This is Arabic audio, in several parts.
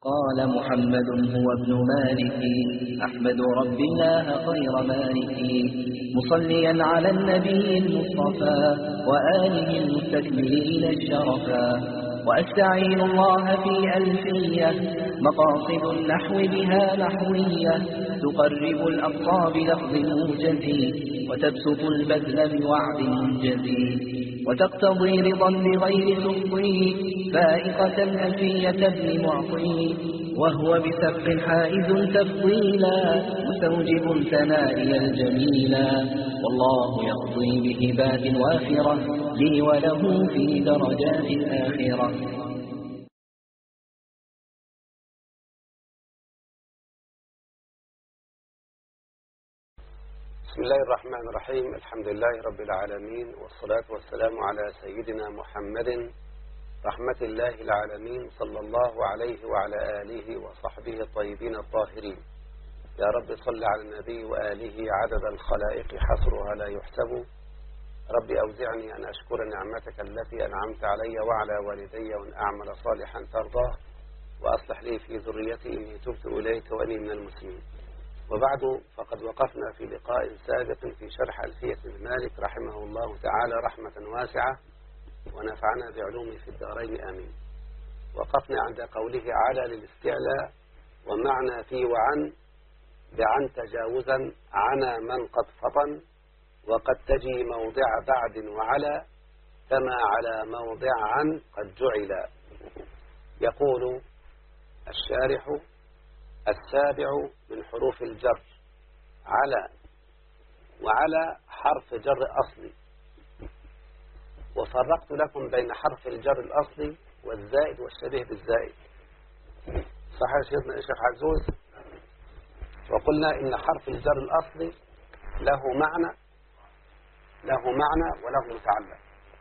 قال محمد هو ابن مالك أحمد رب الله خير مالك مصليا على النبي المصطفى وآله المستكملين الشرفا وأستعين الله في ألفية مقاصد النحو بها نحوية تقرب الأقصى بلفظ موجز وتبسط البذل بوعد منجز وتقتضي رضا بغير سخطي فائقة ألفية ابن معطي وهو بسبق حائز تفضيلا مستوجب ثنائي الجميلا والله يقضي بهبات وافرة لي وله في درجات الآخرة. بسم الله الرحمن الرحيم. الحمد لله رب العالمين، والصلاة والسلام على سيدنا محمد رحمة الله العالمين صلى الله عليه وعلى آله وصحبه الطيبين الطاهرين. يا رب صل على النبي وآله عدد الخلائق حصرها لا يحسب. رب أوزعني أن أشكر نعمتك التي أنعمت علي وعلى والدي وأن أعمل صالحا ترضاه وأصلح لي في ذريتي إني تبت إليك وأني من المسلمين. وبعد، فقد وقفنا في لقاء سابق في شرح ألفية ابن مالك رحمه الله تعالى رحمة واسعة ونفعنا بعلومه في الدارين آمين. وقفنا عند قوله على للاستعلاء ومعنى في وعن بعن تجاوزا عنا من قد فطن وقد تجي موضع بعد وعلى كما على موضع عن قد جعل. يقول الشارح السابع من حروف الجر على، وعلى حرف جر أصلي، وفرقت لكم بين حرف الجر الأصلي والزائد والشبيه بالزائد. صحيح سيدنا الشيخ عزوز؟ وقلنا إن حرف الجر الأصلي له معنى وله متعلق.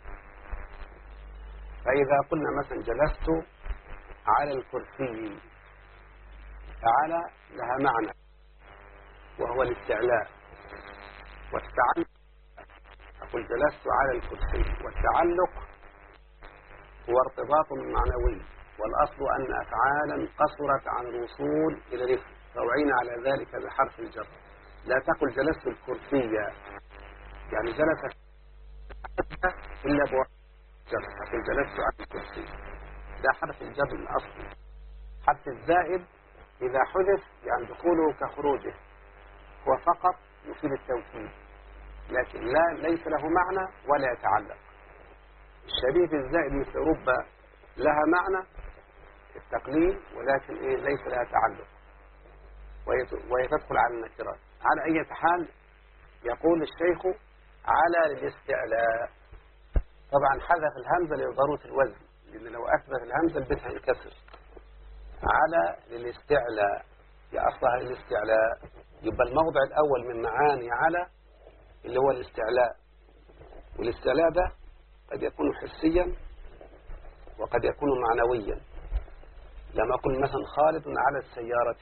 فإذا قلنا مثلا جلست على الكرسي، على لها معنى وهو الاستعلاء، والتعلق أقول جلست على الكرسي، والتعلق هو ارتباط معنوي، والأصل أن أفعالا قصرت عن الوصول إلى الاسم فوعينا على ذلك بحرف الجر. لا تقل جلست الكرسي يعني جلس إلا بوحد الجر، أقول جلست على الكرسي، ده حرف الجر الأصلي. حرف الزائد إذا حذف يعني دخوله كخروجه، هو فقط يفيد التوكيد لكن ليس له معنى ولا يتعلق. الشبيه بالزائد مثل رب لها معنى التقليل ولكن ليس لها تعلق وهي تدخل على النكرات. على أي حال يقول الشيخ على للاستعلاء. طبعا حذف الهمزة لضرورة الوزن، لأن لو أثبت الهمزة البيت هينكسر. على للاستعلاء يا أصلها للاستعلاء، يبقى الموضع الأول من معاني على اللي هو الاستعلاء، والاستعلاء ده قد يكون حسيا وقد يكون معنويا. لما أقول مثلا خالد على السيارة،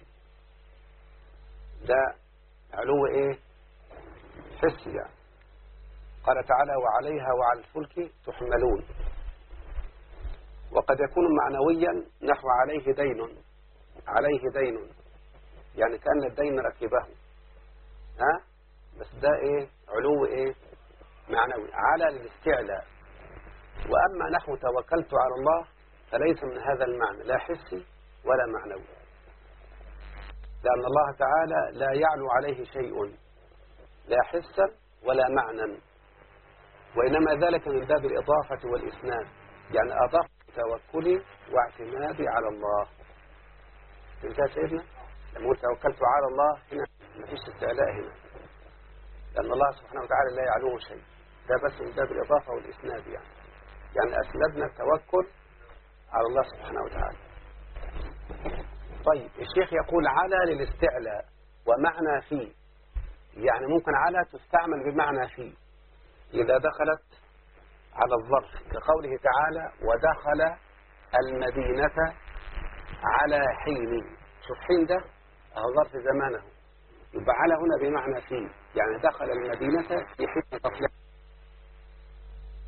ده علو حسي يعني. قال تعالى وعليها وعلى الفلك تحملون. وقد يكون معنويا نحو عليه دين يعني كأن الدين ركبه، بس ده علو معنوي. على للاستعلاء. وأما نحو توكلت على الله فليس من هذا المعنى، لا حسي ولا معنوي، لأن الله تعالى لا يعلو عليه شيء لا حسا ولا معنى، وإنما ذلك من باب الإضافة والإسناد، يعني أضاف توكلي واعتمادي على الله. انتهى سيدنا؟ لما قلت توكلت على الله هنا ما فيش استعلاء هنا، لأن الله سبحانه وتعالى لا يعلوه شيء، ده بس من باب الإضافة والإسناد يعني أسندنا التوكل على الله سبحانه وتعالى. طيب الشيخ يقول على للاستعلاء ومعنى فيه، يعني ممكن على تستعمل بمعنى فيه إذا دخلت على الظرف كقوله تعالى ودخل المدينة على حين. شوف حين ده ظرف زمانه، يبقى على هنا بمعنى فيه، يعني دخل المدينة في حين تطلع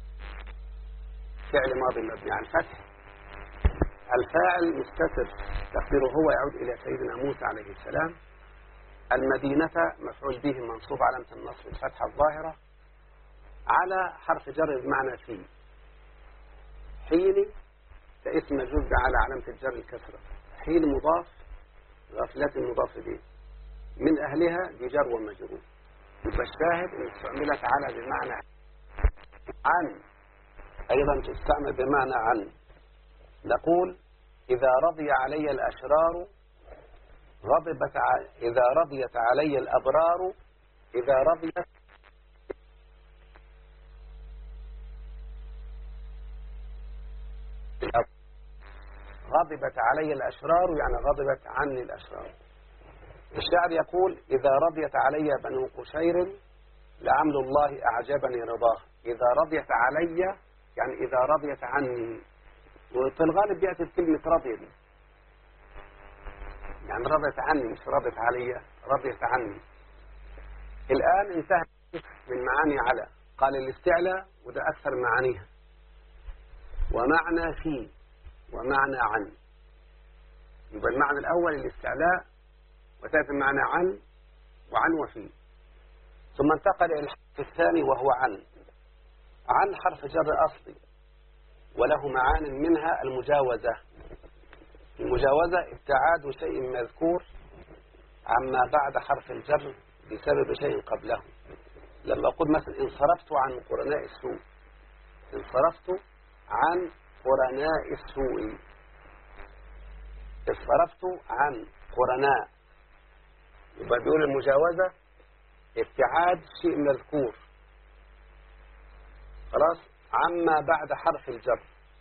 فعل ماضي مبني على الفتح، الفاعل مستتر تقديره هو يعود إلى سيدنا موسى عليه السلام. المدينة مفعول به منصوب علامة النصب الفتحة الظاهرة على حرف جر بمعنى في. حين كاسم مجرور على علامة الجر الكسرة. حين مضاف، غفلة مضاف به، من أهلها بجر ومجرور. يبقى الشاهد أن استعملت على بمعنى عن، أيضا تستعمل بمعنى عن. نقول إذا رضي علي الأشرار إذا رضيت علي الأبرار إذا رضيت غضبت علي الأشرار يعني غضبت عني الأشرار. الشاعر يقول إذا رضيت علي بنو قشير لعمل الله أعجبني رضاه. إذا رضيت علي يعني إذا رضيت عني، وفي الغالب يأتي بكلمة رضي دي، يعني رضيت عني مش رضيت علي، رضيت عني. الآن انتهى من معاني على، قال الاستعلاء وده أكثر معانيها، ومعنى في ومعنى عن. يبقى المعنى الأول الاستعلاء، وتأتي المعنى عن وعن وفي. ثم انتقل إلى الحرف الثاني وهو عن. عن حرف جر أصلي وله معان منها المجاوزة. المجاوزة ابتعاد شيء مذكور عما بعد حرف الجر بسبب شيء قبله. لما أقول مثلا انصرفت عن قرناء السوء، انصرفت عن قرناء السوء، انصرفت عن قرناء. يبقى بيقول المجاوزة ابتعاد شيء مذكور خلاص عما بعد حرف الجر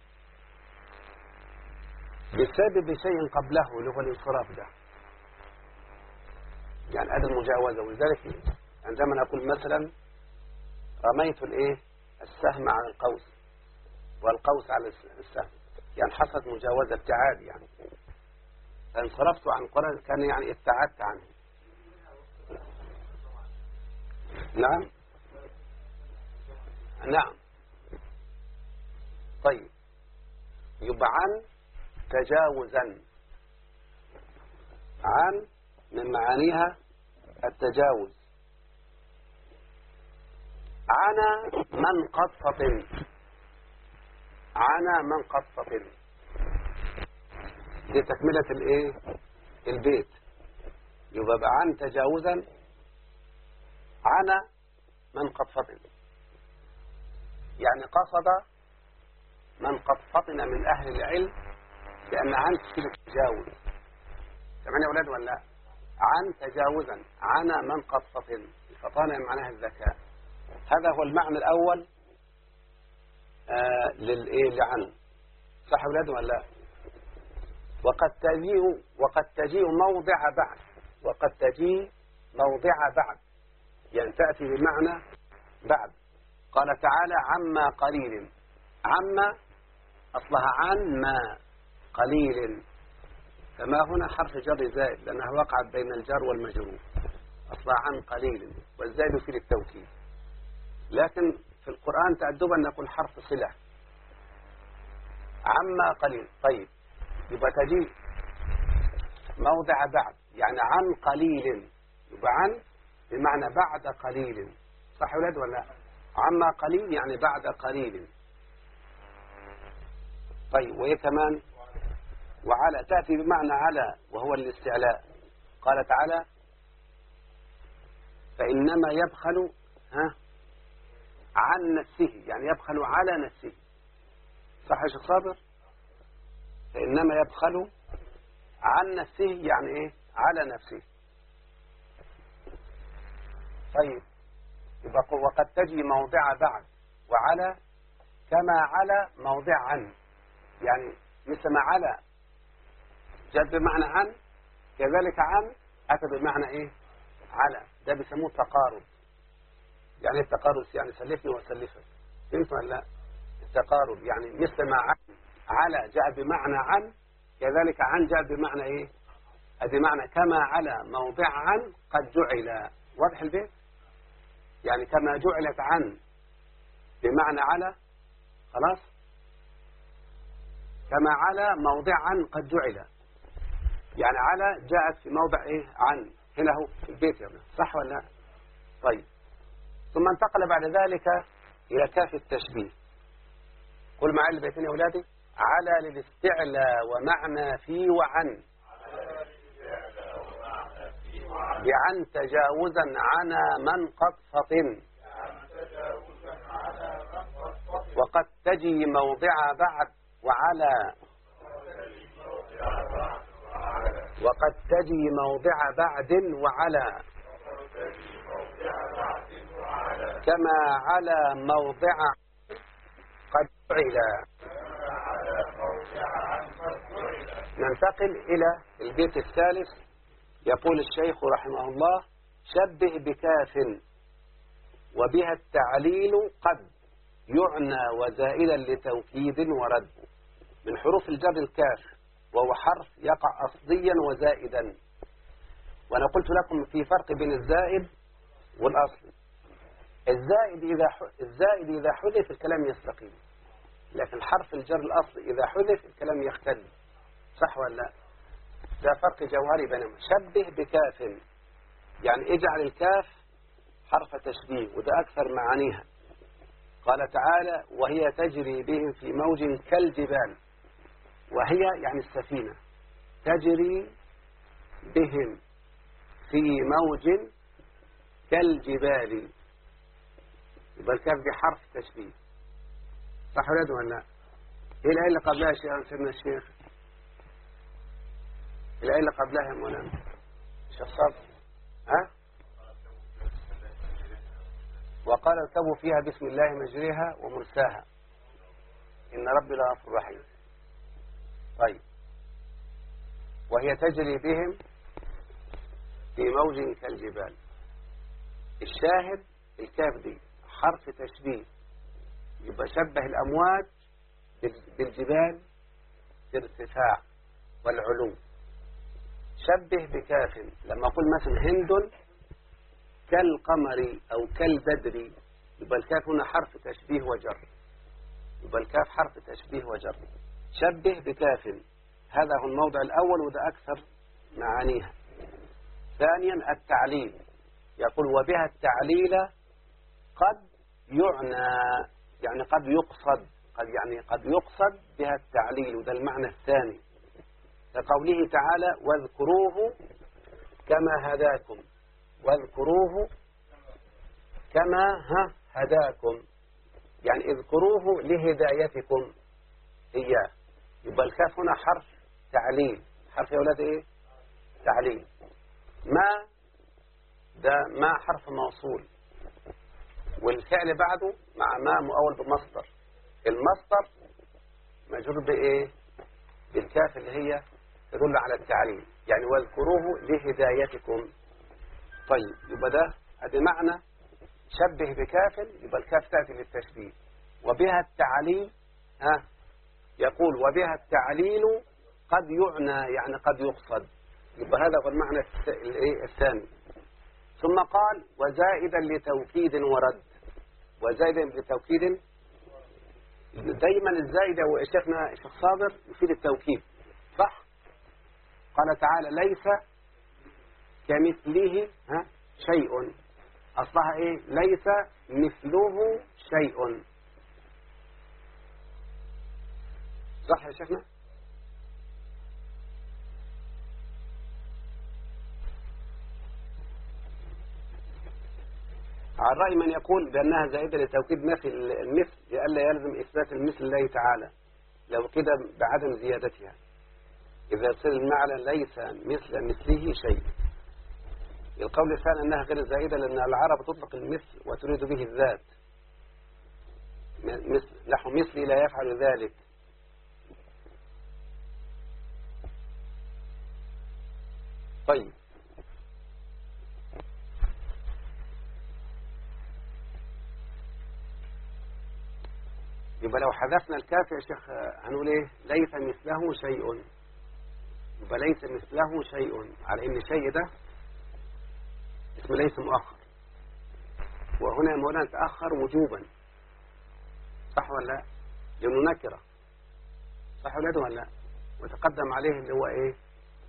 بسبب شيء قبله اللي هو الانصراف ده، يعني هذا المجاوزة. ولذلك عندما نقول مثلا رميت السهم على القوس والقوس على السهم، يعني حصلت مجاوزة ابتعاد، يعني فانصرفت عن قرن كان يعني ابتعدت عنه. نعم نعم. طيب يبقى عن تجاوزا. عن من معانيها التجاوز. عنا من قطة، عنا من قطة لتكملة البيت. يبقى عن تجاوزا عنا من قطة، يعني قصد من قد فطن من أهل العلم لأن عن تفيد التجاوز. سمعنا يا أولاد ولا؟ عن تجاوزا عنا من قد فطن، الفطانة معناها الذكاء. هذا هو المعنى الأول لعن. صح يا أولاد ولا؟ وقد تجيء موضع بعد، وقد تجيء موضع بعد يعني تأتي بمعنى بعد. قال تعالى عما قليل. عما أصلها عن ما قليل، فما هنا حرف جر زائد لأنها وقعت بين الجر والمجرور. أصلها عن قليل، والزائد في التوكيد. لكن في القرآن تأدبا نقول حرف صلة عما قليل. طيب يبقى تجي موضع بعد يعني عن قليل، يبقى عن بمعنى بعد قليل. صح يا ولاد ولا؟ عما قليل يعني بعد قليل. طيب وإيه كمان؟ وعلى تأتي بمعنى على وهو الاستعلاء. قال تعالى فإنما يبخل عن نفسه، يعني يبخل على نفسه. صح يا شيخ صابر؟ فإنما يبخل عن نفسه يعني على نفسه. طيب يبقى وقد تجي موضع بعد وعلى كما على موضع عن، يعني مثل ما على جاءت بمعنى عن كذلك عن أتى بمعنى على. ده بيسموه تقارب. يعني التقارب يعني سلفني وسلفك، فهمت ولا لا؟ التقارب يعني مثل ما على جاء بمعنى عن كذلك عن جاء بمعنى بمعنى كما على موضع عن قد جعل. واضح البيت؟ يعني كما جعلت عن بمعنى على، خلاص كما على موضع عن قد جعل. يعني على جاءت في موضع إيه؟ عن، هنا هو في البيت يا ابنه، صح ولا لا؟ طيب، ثم انتقل بعد ذلك إلى كاف التشبيه. قل معي البيتين يا أولادي. على للاستعلاء ومعنى في وعن، بعن تجاوزا عنا من قد فطن، وقد تجي موضع بعد وعلى، وقد تجي موضع بعد وعلى، كما على موضع قد فعل. ننتقل إلى البيت الثالث. يقول الشيخ رحمه الله: شبه بكاف وبها التعليل قد يعنى وزائدا لتوكيد ورد. من حروف الجر الكاف، وهو حرف يقع أصليا وزائدا. وأنا قلت لكم في فرق بين الزائد والأصل. الزائد إذا حذف الكلام يستقيم، لكن حرف الجر الأصل إذا حذف الكلام يختل. صح ولا لا؟ ده فرق جوهري بينهما. شبه بكاف يعني اجعل الكاف حرف تشبيه، وده أكثر معانيها. قال تعالى: وهي تجري بهم في موج كالجبال. وهي يعني السفينة تجري بهم في موج كالجبال، يبقى الكاف دي حرف تشبيه. صح ولا لا؟ ايه الآية اللي قبلها يا سيدنا الشيخ؟ الآية اللي قبلها يا مولانا شيخ صبري، ها؟ وقال اركبوا فيها بسم الله مجريها ومرساها إن ربي لغفور رحيم. طيب، وهي تجري بهم في موج كالجبال. الشاهد الكاف دي حرف تشبيه، يبقى شبه الأمواج بالجبال في الارتفاع والعلو. شبه بكاف، لما أقول مثلا هند كالقمر أو كالبدر، يبقى الكاف هنا حرف تشبيه وجر، يبقى الكاف حرف تشبيه وجر. شبه بكاف، هذا هو الموضع الأول، وده أكثر معانيها. ثانيا التعليل، يقول وبها التعليل قد يعنى، يعني قد يقصد، قد يقصد بها التعليل، وده المعنى الثاني. كقوله تعالى: واذكروه كما هداكم، واذكروه كما هداكم، يعني اذكروه لهدايتكم إياه. يبقى الكاف هنا حرف تعليل. حرف يا أولاد إيه؟ تعليل. ما ده ما حرف موصول، والفعل بعده مع ما مؤول بمصدر. المصدر مجرور بإيه؟ بالكاف اللي هي تدل على التعليل، يعني واذكروه لهدايتكم. طيب، يبقى ده هذا معنى شبه بكاف، يبقى الكاف تأتي للتشبيه. وبها التعليل، يقول وبها التعليل قد يعنى، يعني قد يقصد، يبقى هذا هو المعنى الثاني. ثم قال: وزائدا لتوكيد ورد. وزائدا لتوكيد، دايما الزائد يا شيخنا الشيخ صابر يفيد التوكيد، صح؟ قال تعالى: ليس كمثله شيء. أصلها إيه؟ ليس مثله شيء. صح يا شيخنا؟ على رأي من يقول بأنها زائدة لتوكيد مثل المثل، لئلا يلزم إثبات المثل لله تعالى، لو كده بعدم زيادتها. إذا يصير المعنى ليس مثل مثله شيء. القول الثاني أنها غير زائدة، لأن العرب تطلق المثل وتريد به الذات، نحو مثلي لا يفعل ذلك. طيب، يبقى لو حذفنا الكاف يا شيخ هنقول ايه؟ ليس مثله شيء. يبقى ليس مثله شيء، على ان شيء ده اسم ليس مؤخر، وهنا مولانا تأخر وجوبا، صح ولا لا؟ لأنه نكرة، صح ولا لا؟ وتقدم عليه اللي هو ايه؟ الخبر.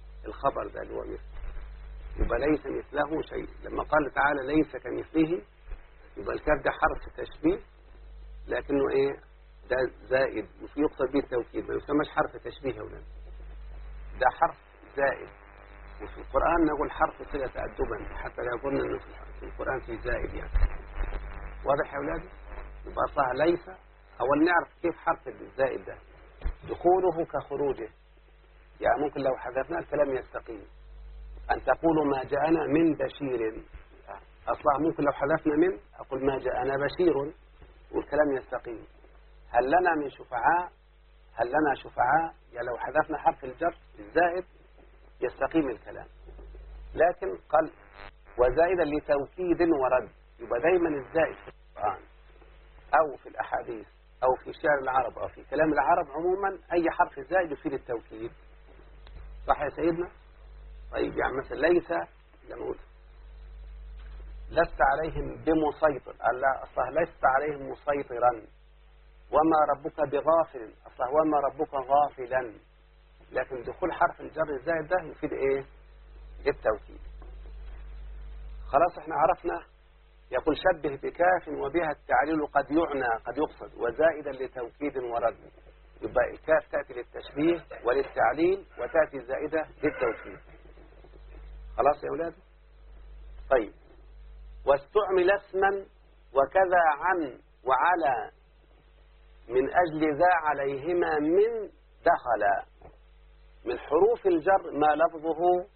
الخبر ده اللي هو مثل، يبقى ليس مثله شيء. لما قال تعالى ليس كمثله، يبقى الكاف ده حرف تشبيه، لكنه ايه؟ ده زائد، وفي يقصد به التوكيد، ما يسمىش حرف تشبيه يا ولاد، ده حرف زائد. وفي القرآن نقول حرف صلة تأدبا، حتى لا يقولنا انه في القرآن في زائد يعني. واضح يا ولادي؟ يبقى أصلها ليس. أول نعرف كيف حرف الزائد ده دخوله كخروجه، يعني ممكن لو حذفنا الكلام يستقيم. أن تقولوا ما جاءنا من بشير، أصلها ممكن لو حذفنا من أقول ما جاءنا بشير والكلام يستقيم. هل لنا من شفعاء؟ هل لنا شفعاء؟ يعني لو حذفنا حرف الجر الزائد يستقيم الكلام. لكن قال وزائدا لتوكيد ورد، يبقى دايما الزائد في القرآن أو في الأحاديث أو في شعر العرب أو في كلام العرب عموما، أي حرف زائد يفيد التوكيد. صح يا سيدنا؟ طيب يعني مثلا ليس، نقول لست عليهم بمسيطر، الله أصلا لست عليهم مسيطرا. وما ربك بغافل، أصلا وما ربك غافلا. لكن دخول حرف الجر الزائد ده يفيد إيه؟ التوكيد. خلاص احنا عرفنا. يقول شبه بكاف وبها التعليل قد يعنى قد يقصد وزائدا لتوكيد ورد. يبقى الكاف تأتي للتشبيه وللتعليل وتأتي زائدة للتوكيد. خلاص يا أولاد؟ طيب واستعمل اسما وكذا عن وعلى من أجل ذا عليهما من دخل. من حروف الجر ما لفظه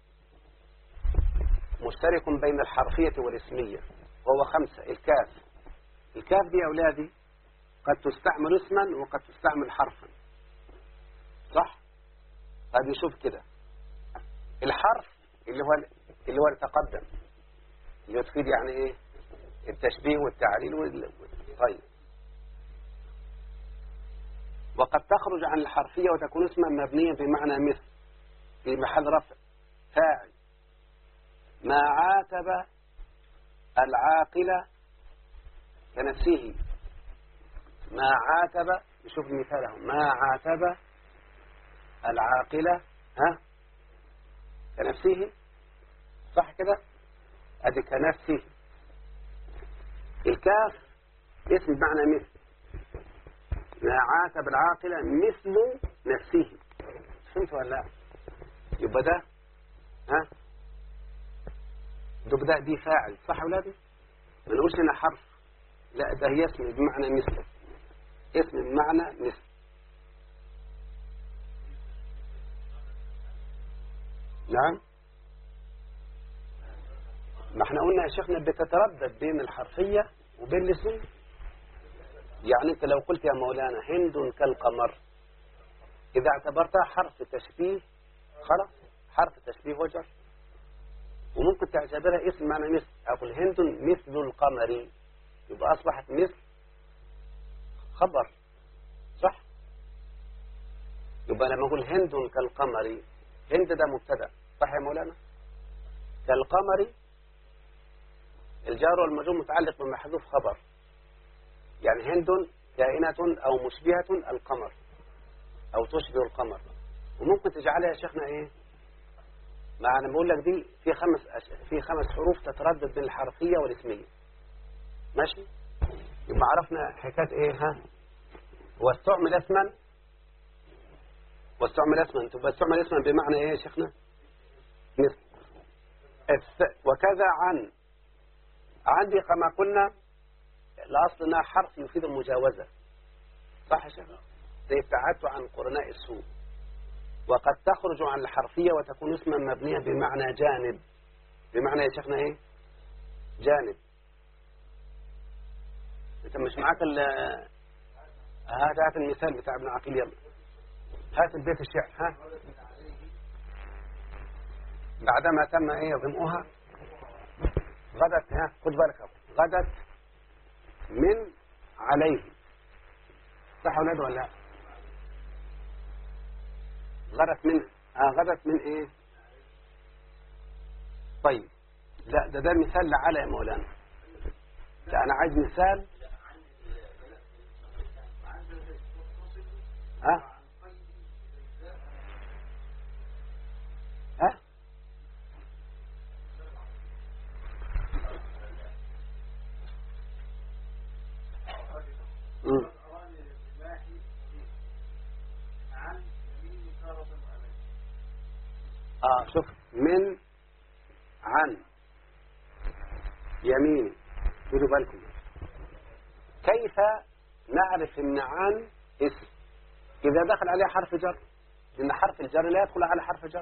مشترك بين الحرفية والاسمية، وهو 5. الكاف. الكاف دي يا أولادي قد تستعمل اسما وقد تستعمل حرفا، صح؟ قد نشوف كده الحرف اللي هو التقدم، اللي تفيد يعني ايه؟ التشبيه والتعليل طيب. وقد تخرج عن الحرفية وتكون اسما مبنيا بمعنى مثل في محل رفع فاعل. ما عاتب العاقل كنفسه. ما عاتب، نشوف مثاله، ما عاتب العاقل كنفسه، صح كده؟ ادي كنفسه. الكاف اسم بمعنى مثل. ما عاتب العاقل مثل نفسه. فهمت ولا لا؟ يبقى ده ده دي فاعل، صح يا ولادي؟ ما نقولش هنا حرف، لا ده هي اسم بمعنى مثل. اسم بمعنى مثل. نعم. ما احنا قلنا يا شيخنا بتتردد بين الحرفية وبين الاسم. يعني انت لو قلت يا مولانا هند كالقمر، اذا اعتبرتها حرف تشبيه خلاص حرف تشبيه وجر. وممكن تعتبرها اسم معنى مثل، اقول هند مثل القمر، يبقى اصبحت مثل خبر، صح؟ يبقى لما اقول هند كالقمر، هند ده مبتدا، صح يا مولانا؟ كالقمر الجار والمجرور متعلق بمحذوف خبر، يعني هند كائنة او مشبهة القمر او تشبه القمر. وممكن تجعلها يا شيخنا ايه؟ ما انا بقول لك دي في 5 حروف تتردد بين الحرفية والاسمية، ماشي؟ يبقى عرفنا حكاية ايه واستعمل اسما. تبقى استعمل اسما بمعنى ايه يا شيخنا؟ مثل. وكذا عن. عندي كما قلنا لأصلنا حرف يفيد المجاوزة، صح يا شيخنا؟ زي ابتعدت عن قرناء السوء. وقد تخرج عن الحرفية وتكون اسما مبنية بمعنى جانب. بمعنى يا شيخنا ايه؟ جانب. انت مش معاك هات المثال بتاع ابن عقيل، يلا هات البيت الشعر. بعدما تم ايه ضمؤها غدت، خد بالك، غدت من عليه، صح يا ولاد ولا لا؟ غدت من ايه؟ طيب لا ده مثال لعلى يا مولانا. لا انا عايز مثال. شوف، من عن يمين. خدوا بالكم كيف نعرف ان عن اسم اذا دخل عليه حرف جر، لان حرف الجر لا يدخل على حرف جر.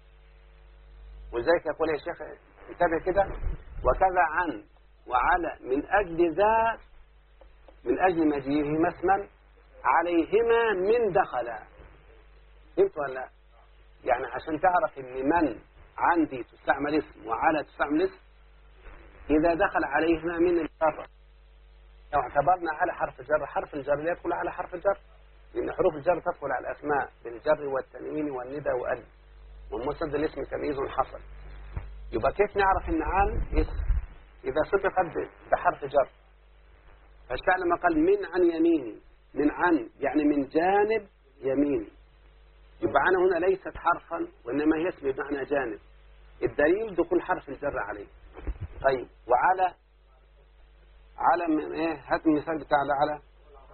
ولذلك يقول يا شيخ انتبه كده: وكذا عن وعلى من اجل ذا، من اجل مجيئهما اسما عليهما من دخل. فهمت ولا لا؟ يعني عشان تعرف ان من عندي تستعمل اسم وعلى تستعمل اسم اذا دخل عليهما من الجر. لو اعتبرنا على حرف جر، حرف الجر لا يدخل على حرف الجر، لأن حروف الجر تدخل على الأسماء بالجر والتنوين والندى وال، والمسند الاسم تمييز حصل. يبقى كيف نعرف إن عن اسم إذا سبقت بحرف جر؟ فالشاعر لما قال من عن يميني، من عن يعني من جانب يميني، يبقى عن هنا ليست حرفا وإنما هي اسم بمعنى جانب. الدليل دخول حرف الجر عليه. طيب وعلى، على من ايه؟ هات المثال بتاع على.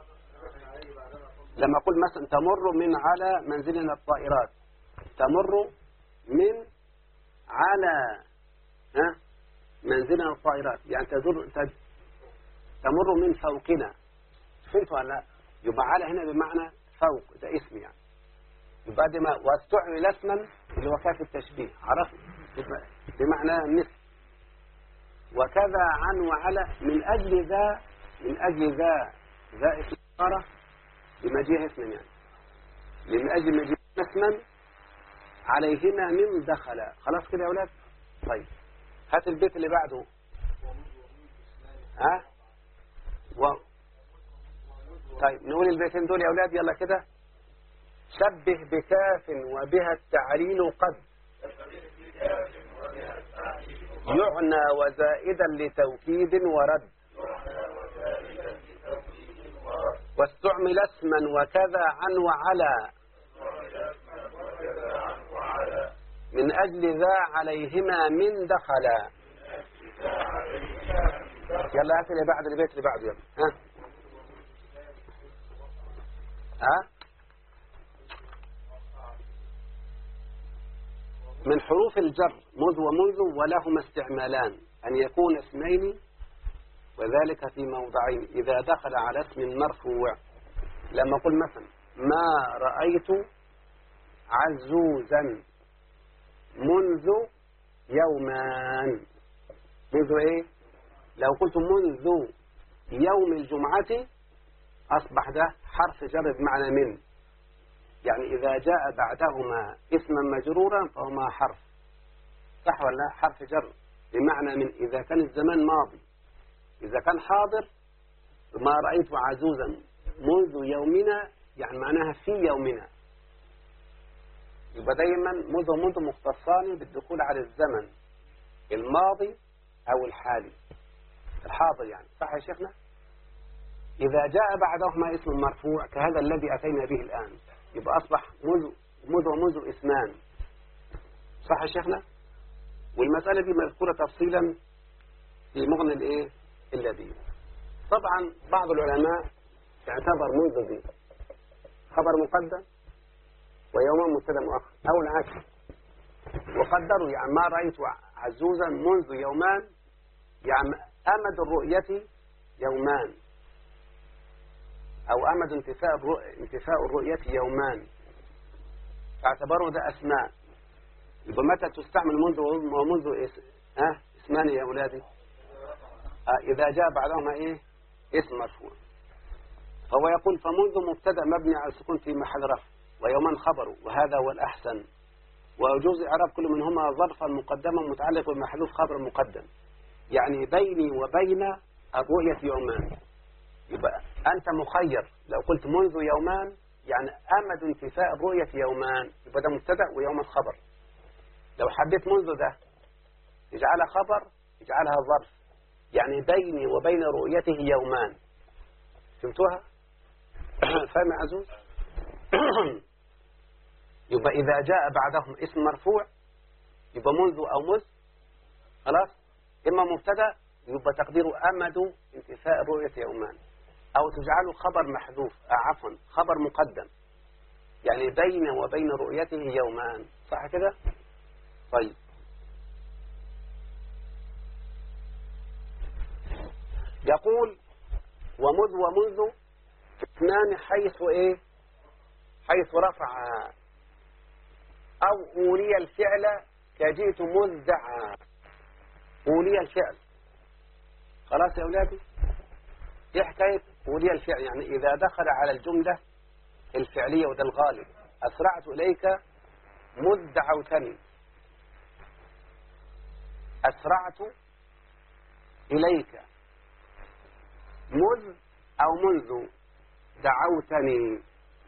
لما اقول مثلا تمر من على منزلنا الطائرات، تمر من على منزلنا الطائرات، يعني تمر من فوقنا. فهمت ولا لا؟ يبقى على هنا بمعنى فوق، ده اسم يعني. يبقى دي ما واستعمل اسما اللي هو كاف التشبيه، عرفت؟ بمعنى مثل. وكذا عن وعلى من أجل ذا، من أجل ذا إشارة بمجيء اسما يعني، من أجل مجيء اسما عليهما من دخل. خلاص كده يا أولاد؟ طيب هات البيت اللي بعده. طيب نقول البيتين دول يا أولاد، يلا كده. شبه بكاف وبها التعليل قد يعنى وزائدا لتوكيد ورد، واستعمل اسما وكذا عن وعلى من أجل ذا عليهما من دخل. يلا هات اللي بعد البيت اللي بعده يلا. من حروف الجر مذ ومنذ ولهما استعمالان، أن يكون اسمين وذلك في موضعين إذا دخل على اسم مرفوع. لما أقول مثلا ما رأيت عزوزا منذ يومان، منذ إيه؟ لو قلت منذ يوم الجمعة أصبح ده حرف جر بمعنى من، يعني إذا جاء بعدهما اسما مجرورا فهما حرف، صح ولا لا؟ حرف جر بمعنى من إذا كان الزمان ماضي. إذا كان حاضر ما رأيت عزوزا منذ يومنا يعني معناها في يومنا. يبقى دايما منذ مختصان بالدخول على الزمن الماضي أو الحالي، الحاضر يعني، صح يا شيخنا؟ إذا جاء بعدهما اسم مرفوع كهذا الذي أتينا به الآن يبقى أصبح منذ ومنذ اسمان، صح يا شيخنا؟ والمسألة دي مذكورة تفصيلا في مغني الإيه؟ اللذيذ. طبعا بعض العلماء اعتبر منذ دي خبر مقدم ويوما مبتدا مؤخر أو العكس، وقدروا يعني ما رأيت عزوزا منذ يومان يعني أمد الرؤية يومان، أو أمد انتفاء الرؤية يومان، فاعتبروا ده أسماء. يبقى متى تستعمل منذ ومنذ اسمان يا أولادي؟ إذا جاء بعدهما إيه؟ اسم مرفوع. فهو يقول فمنذ مبتدأ مبني على السكون في محل رفع، ويوما خبره، وهذا هو الأحسن. ويجوز إعراب كل منهما ظرفا مقدما متعلق بمحذوف خبر مقدم، يعني بيني وبين الرؤية يومان. يبقى أنت مخير، لو قلت منذ يومان يعني أمد انتفاء الرؤية يومان يبقى ده مبتدأ ويوما خبر. لو حبيت منذ ده اجعلها خبر اجعلها ظرف، يعني بيني وبين رؤيته يومان. فهمتوها؟ فاهم يا عزوز؟ يبقى إذا جاء بعدهم اسم مرفوع يبقى منذ أو مذ، خلاص، إما مبتدأ يبقى تقديره أمد انتفاء الرؤية يومان، أو تجعله خبر محذوف، عفوا خبر مقدم، يعني بين وبين رؤيته يومان، صح كده؟ طيب يقول ومذ ومنذ اثنان حيث ايه؟ حيث رفع او اولي الفعل كجئت مذدعا. اولي الفعل خلاص يا اولادي. ايه حكايه اولي الفعل؟ يعني اذا دخل على الجمله الفعليه وده الغالب. اسرعت اليك مذ دعوتني. اسرعت اليك مذ أو منذ دعوتني.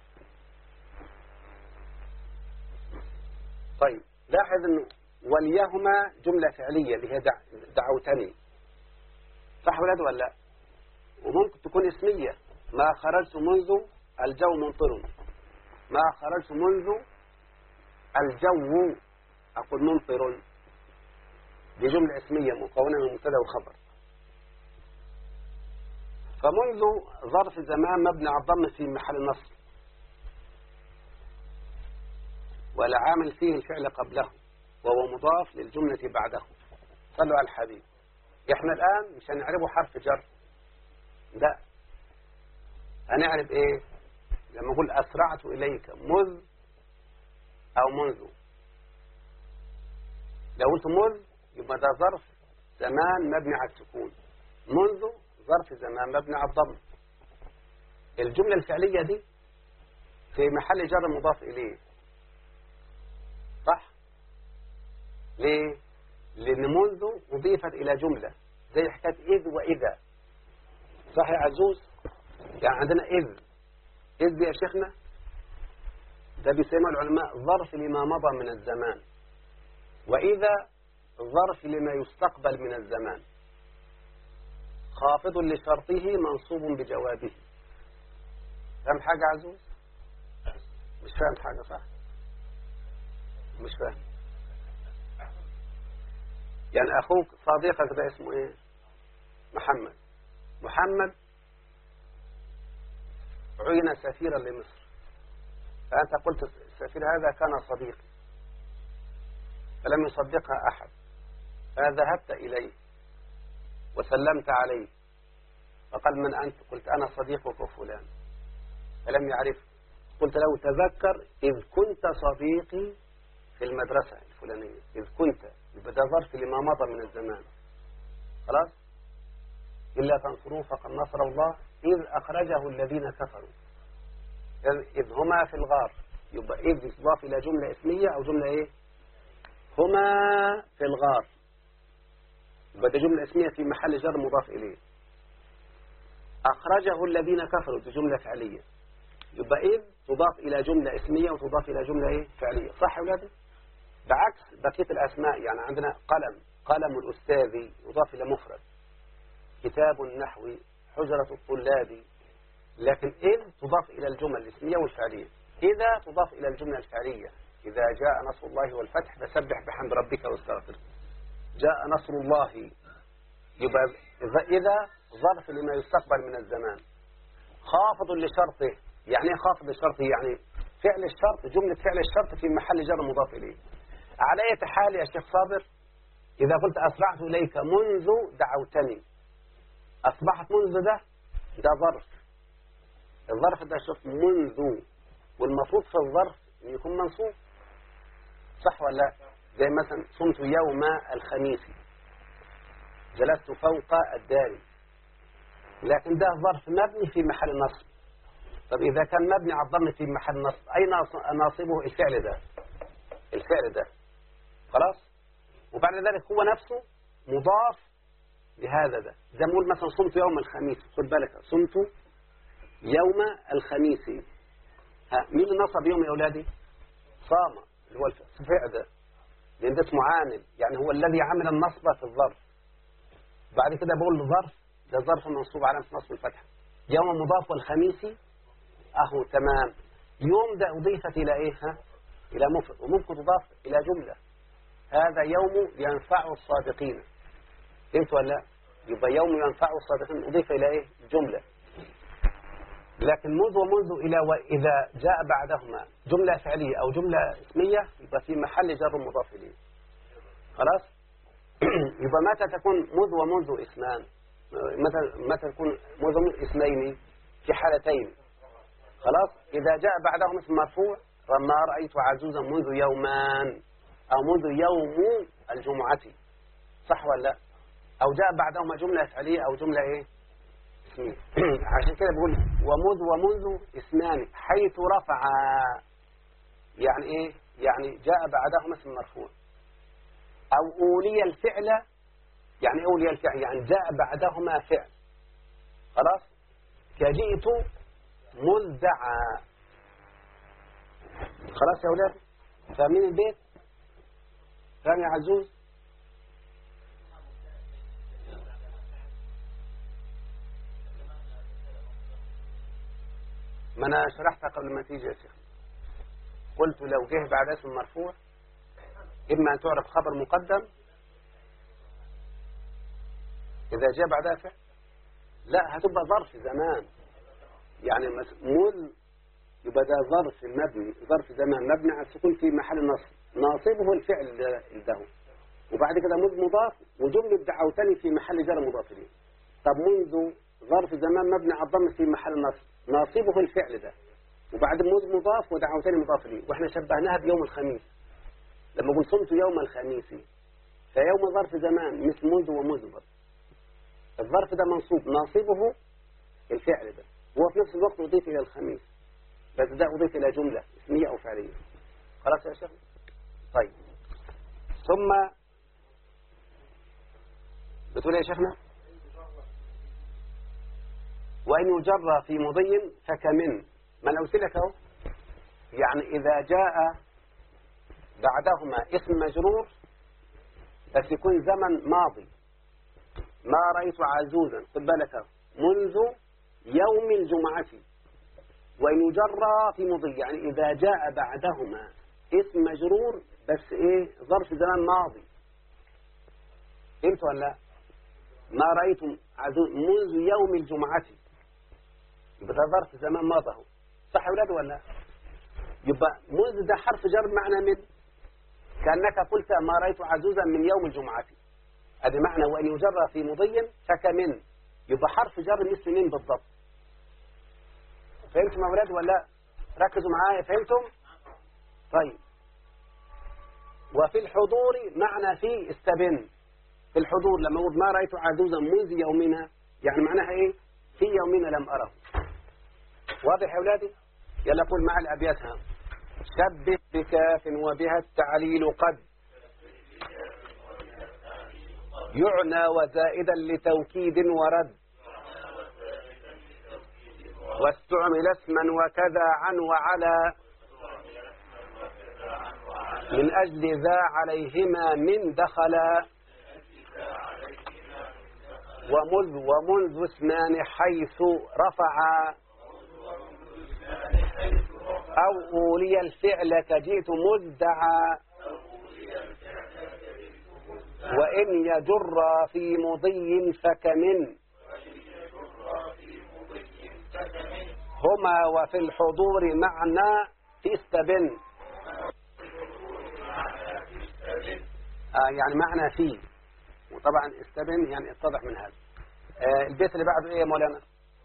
طيب لاحظ أنه وليهما جملة فعلية اللي هي دعوتني، صح ولاد ولا لا؟ وممكن تكون اسمية. ما خرجت منذ الجو ممطر. ما خرجت منذ الجو أقول ممطر. دي جملة اسمية مكونة من مبتدا وخبر. فمنذ ظرف زمان مبني على الضم في محل نصب، والعامل فيه الفعل قبله وهو مضاف للجملة بعده. صلوا على الحبيب. احنا الآن مش هنعربه حرف جر، لا، هنعرب ايه؟ لما اقول أسرعت إليك مذ أو منذ. لو قلت مذ يبقى ده ظرف زمان مبني على السكون. منذ ظرف زمان مبني على الضم. الجملة الفعلية دي في محل جر مضاف إليه، صح؟ ليه؟ لأن منذ أضيفت إلى جملة زي حكاية إذ وإذا، صح يا عزوز؟ يعني عندنا إذ دي يا شيخنا ده بيسمى العلماء ظرف لما مضى من الزمان، وإذا ظرف لما يستقبل من الزمان، خافض لشرطه منصوب بجوابه. فاهم حاجة عزوز؟ مش فاهم حاجة، صح؟ مش فاهم. يعني أخوك صديقك ده اسمه إيه؟ محمد عين سفيرا لمصر، فأنت قلت السفير هذا كان صديقي، فلم يصدقها أحد، فذهبت إليه وسلمت عليه فقال من أنت؟ قلت أنا صديقك فلان، فلم يعرف. قلت له تذكر إذ كنت صديقي في المدرسة الفلانية. إذ كنت يبقى ده ظرف لما مضى من الزمان، خلاص. إلا تنصروه فقد نصر الله إذ أخرجه الذين كفروا. إذ هما في الغار، يبقى إذ يضاف إلى جملة اسمية أو جملة إيه؟ هما في الغار، يبقى ده جملة اسمية في محل جر مضاف إليه. أخرجه الذين كفروا دي جملة فعلية، يبقى إذ تضاف إلى جملة اسمية وتضاف إلى جملة إيه؟ فعلية، صح يا أولادي؟ بعكس بقية الأسماء، يعني عندنا قلم الأستاذ يضاف إلى مفرد، كتاب النحو، حجرة الطلاب، لكن إذ تضاف إلى الجمل الاسمية والفعلية. إذا تضاف إلى الجملة الفعلية، إذا جاء نصر الله والفتح فسبح بحمد ربك واستغفر. جاء نصر الله، يبقى إذا ظرف لما يستقبل من الزمان، خافض لشرطه. يعني خافض لشرطه يعني فعل الشرط، جملة فعل الشرط في محل جر مضاف إليه. على أي حال يا شيخ صابر إذا قلت أسرعت إليك منذ دعوتني، أصبحت منذ ده ظرف. الظرف ده شوف منذ، والمفروض في الظرف أن يكون منصوب، صح ولا لا؟ زي مثلا صمت يوم الخميس، جلست فوق الدار، لكن ده ظرف مبني في محل نصب. طب إذا كان مبني على الضم في محل نصب، أين ناصبه؟ الفعل ده خلاص. وبعد ذلك هو نفسه مضاف لهذا ده، زي ما نقول مثلا صمت يوم الخميس، خد بالك صمت يوم الخميس. مين اللي نصب يوم يا أولادي؟ صام، اللي هو الفعل ده، لأن ده اسمه عامل، يعني هو الذي عمل النصب في الظرف. بعد كده بقول ظرف، ده ظرف منصوب على نصب الفتح. يوم مضاف والخميس أهو تمام. يوم ده أضيفت إلى إيه؟ إلى مفرد، وممكن تضاف إلى جملة. هذا يوم ينفع الصادقين، فهمت ولا لا؟ يبقى يوم ينفع الصادقين أضيف إلى إيه؟ جملة. لكن منذ ومنذ إلى وإذا جاء بعدهما جملة فعلية أو جملة اسمية، يبقى في محل جر مضاف إليه. خلاص. يبقى متى تكون مذ ومنذ اسمان؟ متى تكون مذ ومنذ اسمين؟ في حالتين. خلاص. إذا جاء بعدهم اسم مرفوع، ما رأيت عجوزا منذ يومان، أو منذ يوم الجمعة، صح ولا لا؟ أو جاء بعدهما جملة فعلية أو جملة إيه؟ اسمية. عشان كده بقول ومذ ومنذ اسمان حيث رفع، يعني إيه؟ يعني جاء بعدهما اسم مرفوع. أو أولي الفعل، يعني أولي الفعل يعني جاء بعدهما فعل. خلاص. كجئت مذعا. خلاص يا أولاد، فاهمين البيت؟ فاهم يا عزوز؟ ما أنا شرحتها قبل ما تيجي يا شيخ. قلت لو جه بعد اسم مرفوع إما أن تعرف خبر مقدم إذا جاء بعدها فعل، لا هتبقى ظرف زمان، يعني مذ يبقى ده ظرف مبني، ظرف زمان مبني على السكون في محل نصب، ناصبه الفعل ده، وبعد كده مذ مضاف وجملة دعوتني في محل جر مضاف إليه. طب منذ ظرف زمان مبني على الضم في محل نصب، ناصبه الفعل ده، وبعد مذ مضاف ودعوتني مضاف إليه. واحنا شبهناها بيوم الخميس لما قلت صمت يوم الخميس، فيوم ظرف زمان مثل منذ ومذ. الظرف ده منصوب ناصبه الفعل ده، هو في نفس الوقت أضيف إلى الخميس، بس ده أضيف إلى جملة اسمية أو فعلية. خلاص يا شيخ؟ طيب. ثم بتقول يا شيخنا وإن يجر في مضي فكمن. ما أنا قلت لك أهو، يعني إذا جاء بعدهما اسم مجرور بس يكون زمن ماضي، ما رأيت عجوزا، خد بالك أهو، منذ يوم الجمعة. وإن يجر في مضي يعني إذا جاء بعدهما اسم مجرور بس إيه ظرف زمان ماضي. فهمت ولا لا؟ ما رأيت عجوز منذ يوم الجمعة، يبقى ده ظرف زمان ماضي اهو، صح يا ولاد ولا لا؟ يبقى منذ ده حرف جر معنى من، كأنك قلت ما رأيت عجوزا من يوم الجمعة، هذا معنى وإن يجر في مضي فكمن، يبقى حرف جر مثل من بالضبط. فهمتم يا أولاد ولا لا؟ ركزوا معايا، فهمتم؟ طيب. وفي الحضور معنى في استبن. في الحضور لما أقول ما رأيت عجوزا منذ يومنا، يعني معناها إيه؟ في يومنا لم أره. واضح يا أولادي؟ يلا قول مع الأبيات ها. شبه بكاف وبها التعليل قد يعنى وزائدا لتوكيد ورد، واستعمل اسما وكذا عن وعلى، من أجل ذا عليهما من دخلا، ومنذ اسمان حيث رفعا، أو أولي الفعل كجئت مدعا، وإن يجر في مضي فكمن، هما وفي الحضور معنى في استبن. يعني معنى فيه، وطبعا استبن يعني اتضح من هذا. البيت اللي بعده ايه يا مولانا؟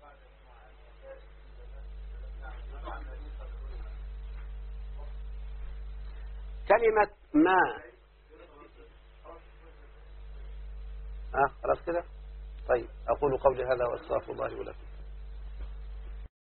كلمة ما. خلاص كده. طيب أقول قولي هذا وأستغفر الله ولكم.